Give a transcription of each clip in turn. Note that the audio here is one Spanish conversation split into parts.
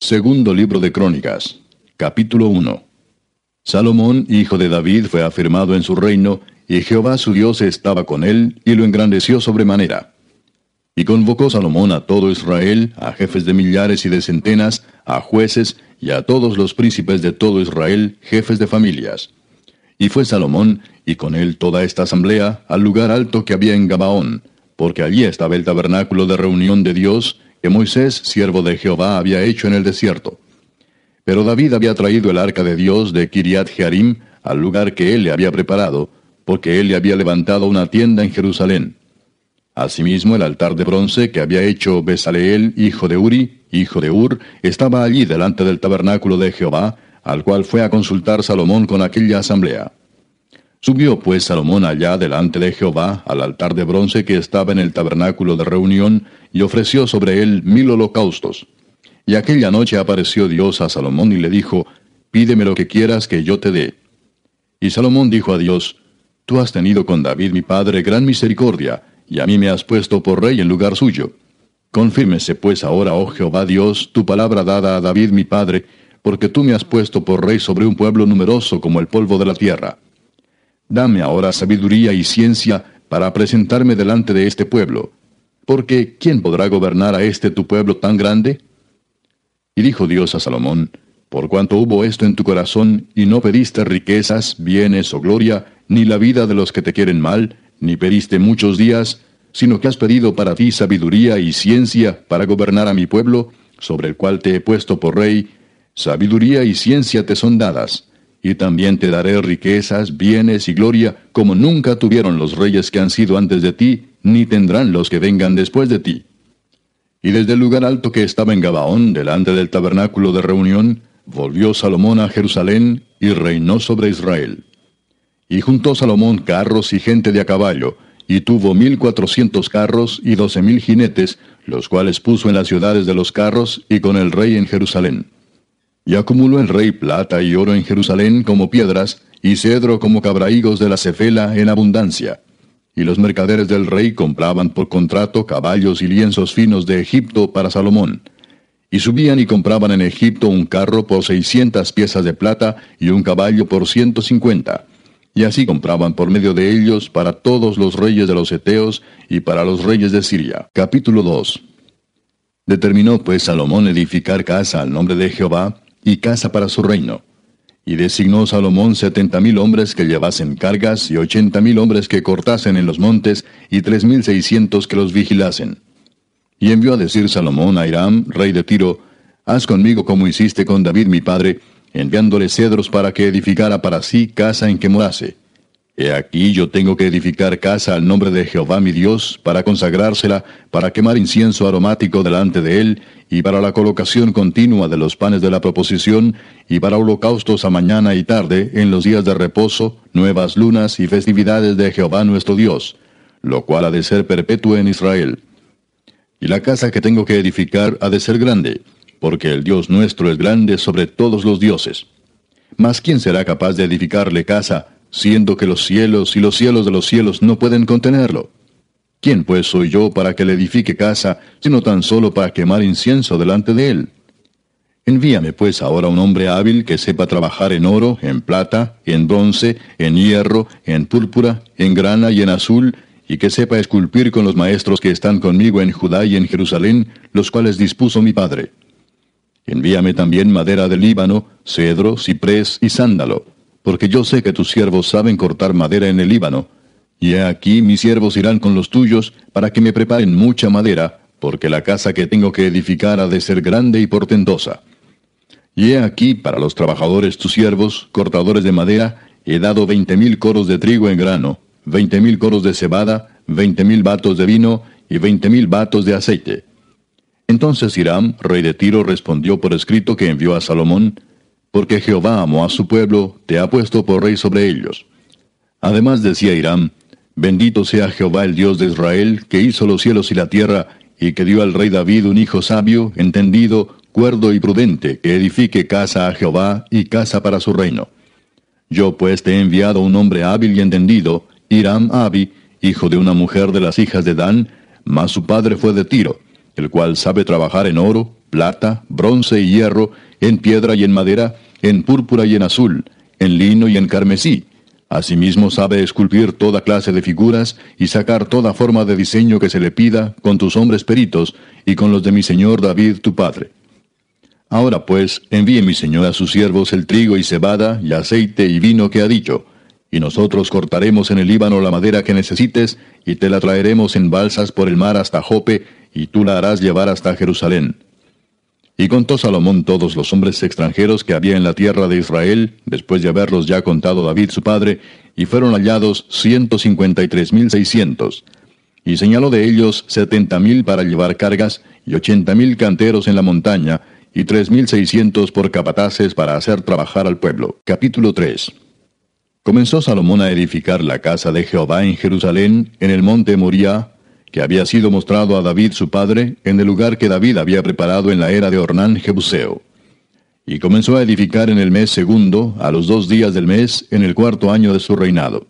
Segundo libro de Crónicas, capítulo 1. Salomón, hijo de David, fue afirmado en su reino, y Jehová su Dios estaba con él, y lo engrandeció sobremanera. Y convocó Salomón a todo Israel, a jefes de millares y de centenas, a jueces, y a todos los príncipes de todo Israel, jefes de familias. Y fue Salomón, y con él toda esta asamblea, al lugar alto que había en Gabaón, porque allí estaba el tabernáculo de reunión de Dios, que Moisés, siervo de Jehová, había hecho en el desierto. Pero David había traído el arca de Dios de Kiriat Jearim al lugar que él le había preparado, porque él le había levantado una tienda en Jerusalén. Asimismo, el altar de bronce que había hecho Besaleel, hijo de Uri, hijo de Ur, estaba allí delante del tabernáculo de Jehová, al cual fue a consultar Salomón con aquella asamblea. Subió pues Salomón allá delante de Jehová al altar de bronce que estaba en el tabernáculo de reunión, y ofreció sobre él 1000 holocaustos. Y aquella noche apareció Dios a Salomón y le dijo, pídeme lo que quieras que yo te dé. Y Salomón dijo a Dios, tú has tenido con David mi padre gran misericordia, y a mí me has puesto por rey en lugar suyo. Confírmese pues ahora, oh Jehová Dios, tu palabra dada a David mi padre, porque tú me has puesto por rey sobre un pueblo numeroso como el polvo de la tierra. Dame ahora sabiduría y ciencia para presentarme delante de este pueblo, porque ¿quién podrá gobernar a este tu pueblo tan grande? Y dijo Dios a Salomón, por cuanto hubo esto en tu corazón, y no pediste riquezas, bienes o gloria, ni la vida de los que te quieren mal, ni pediste muchos días, sino que has pedido para ti sabiduría y ciencia para gobernar a mi pueblo, sobre el cual te he puesto por rey, sabiduría y ciencia te son dadas. Y también te daré riquezas, bienes y gloria, como nunca tuvieron los reyes que han sido antes de ti, ni tendrán los que vengan después de ti. Y desde el lugar alto que estaba en Gabaón, delante del tabernáculo de reunión, volvió Salomón a Jerusalén, y reinó sobre Israel. Y juntó Salomón carros y gente de a caballo, y tuvo 1400 carros y 12,000 jinetes, los cuales puso en las ciudades de los carros, y con el rey en Jerusalén. Y acumuló el rey plata y oro en Jerusalén como piedras, y cedro como cabrahigos de la Cefela en abundancia. Y los mercaderes del rey compraban por contrato caballos y lienzos finos de Egipto para Salomón. Y subían y compraban en Egipto un carro por 600 piezas de plata, y un caballo por 150. Y así compraban por medio de ellos para todos los reyes de los heteos, y para los reyes de Siria. Capítulo 2. Determinó pues Salomón edificar casa al nombre de Jehová, y casa para su reino. Y designó Salomón 70,000 hombres que llevasen cargas, y 80,000 hombres que cortasen en los montes, y 3,600 que los vigilasen. Y envió a decir Salomón a Hiram, rey de Tiro, haz conmigo como hiciste con David mi padre, enviándole cedros para que edificara para sí casa en que morase. He aquí yo tengo que edificar casa al nombre de Jehová mi Dios, para consagrársela, para quemar incienso aromático delante de él, y para la colocación continua de los panes de la proposición, y para holocaustos a mañana y tarde, en los días de reposo, nuevas lunas y festividades de Jehová nuestro Dios, lo cual ha de ser perpetuo en Israel. Y la casa que tengo que edificar ha de ser grande, porque el Dios nuestro es grande sobre todos los dioses. Mas ¿quién será capaz de edificarle casa, siendo que los cielos y los cielos de los cielos no pueden contenerlo? ¿Quién pues soy yo para que le edifique casa, sino tan solo para quemar incienso delante de él? Envíame pues ahora un hombre hábil que sepa trabajar en oro, en plata, en bronce, en hierro, en púrpura, en grana y en azul, y que sepa esculpir con los maestros que están conmigo en Judá y en Jerusalén, los cuales dispuso mi padre. Envíame también madera del Líbano, cedro, ciprés y sándalo, porque yo sé que tus siervos saben cortar madera en el Líbano. Y he aquí mis siervos irán con los tuyos, para que me preparen mucha madera, porque la casa que tengo que edificar ha de ser grande y portentosa. Y he aquí para los trabajadores tus siervos, cortadores de madera, he dado 20,000 coros de trigo en grano, 20,000 coros de cebada, 20,000 batos de vino, y 20,000 batos de aceite. Entonces Hiram, rey de Tiro, respondió por escrito que envió a Salomón, porque Jehová amó a su pueblo, te ha puesto por rey sobre ellos. Además decía Hiram, bendito sea Jehová el Dios de Israel, que hizo los cielos y la tierra, y que dio al rey David un hijo sabio, entendido, cuerdo y prudente, que edifique casa a Jehová y casa para su reino. Yo pues te he enviado un hombre hábil y entendido, Hiram Abi, hijo de una mujer de las hijas de Dan, mas su padre fue de Tiro, el cual sabe trabajar en oro, plata, bronce y hierro, en piedra y en madera, en púrpura y en azul, en lino y en carmesí. Asimismo sabe esculpir toda clase de figuras y sacar toda forma de diseño que se le pida con tus hombres peritos y con los de mi señor David tu padre. Ahora pues, envíe mi señor a sus siervos el trigo y cebada, y aceite y vino que ha dicho, y nosotros cortaremos en el Líbano la madera que necesites, y te la traeremos en balsas por el mar hasta Jope, y tú la harás llevar hasta Jerusalén. Y contó Salomón todos los hombres extranjeros que había en la tierra de Israel, después de haberlos ya contado David su padre, y fueron hallados 153,600. Y señaló de ellos 70,000 para llevar cargas, y 80,000 canteros en la montaña, y 3,600 por capataces para hacer trabajar al pueblo. Capítulo 3. Comenzó Salomón a edificar la casa de Jehová en Jerusalén, en el monte Moriah, que había sido mostrado a David su padre, en el lugar que David había preparado en la era de Ornán Jebuseo. Y comenzó a edificar en el mes segundo, a los 2 días del mes, en el 4º año de su reinado.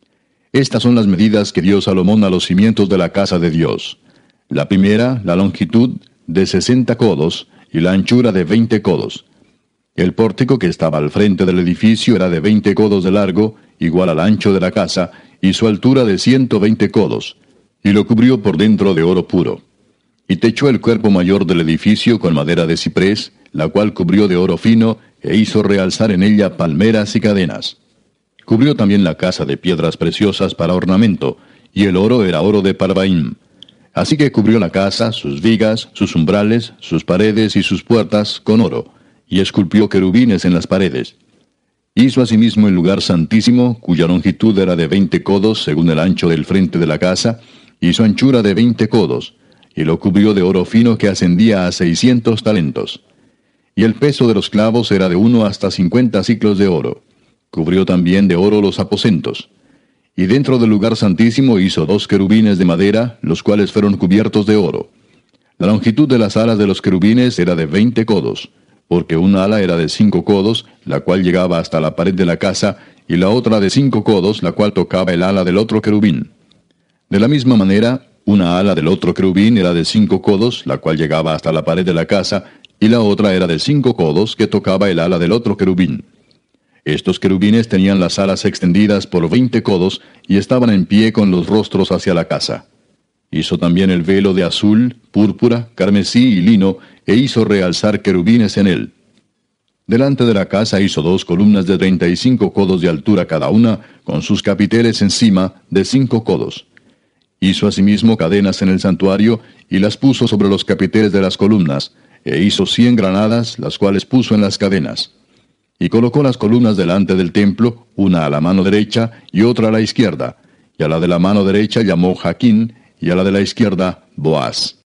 Estas son las medidas que dio Salomón a los cimientos de la casa de Dios. La primera, la longitud de 60 codos, y la anchura de 20 codos. El pórtico que estaba al frente del edificio era de 20 codos de largo, igual al ancho de la casa, y su altura de 120 codos, y lo cubrió por dentro de oro puro. Y techó el cuerpo mayor del edificio con madera de ciprés, la cual cubrió de oro fino, e hizo realzar en ella palmeras y cadenas. Cubrió también la casa de piedras preciosas para ornamento, y el oro era oro de Parvaim. Así que cubrió la casa, sus vigas, sus umbrales, sus paredes y sus puertas con oro, y esculpió querubines en las paredes. Hizo asimismo el lugar santísimo, cuya longitud era de 20 codos según el ancho del frente de la casa, y su anchura de 20 codos, y lo cubrió de oro fino que ascendía a 600 talentos. Y el peso de los clavos era de 1 hasta 50 siclos de oro. Cubrió también de oro los aposentos. Y dentro del lugar santísimo hizo 2 querubines de madera, los cuales fueron cubiertos de oro. La longitud de las alas de los querubines era de 20 codos, porque una ala era de 5 codos, la cual llegaba hasta la pared de la casa, y la otra de 5 codos, la cual tocaba el ala del otro querubín. De la misma manera, una ala del otro querubín era de 5 codos, la cual llegaba hasta la pared de la casa, y la otra era de 5 codos, que tocaba el ala del otro querubín. Estos querubines tenían las alas extendidas por 20 codos, y estaban en pie con los rostros hacia la casa. Hizo también el velo de azul, púrpura, carmesí y lino, e hizo realzar querubines en él. Delante de la casa hizo 2 columnas de 35 codos de altura cada una, con sus capiteles encima, de 5 codos. Hizo asimismo cadenas en el santuario, y las puso sobre los capiteles de las columnas, e hizo 100 granadas, las cuales puso en las cadenas. Y colocó las columnas delante del templo, una a la mano derecha y otra a la izquierda, y a la de la mano derecha llamó Jaquín, y a la de la izquierda Boaz.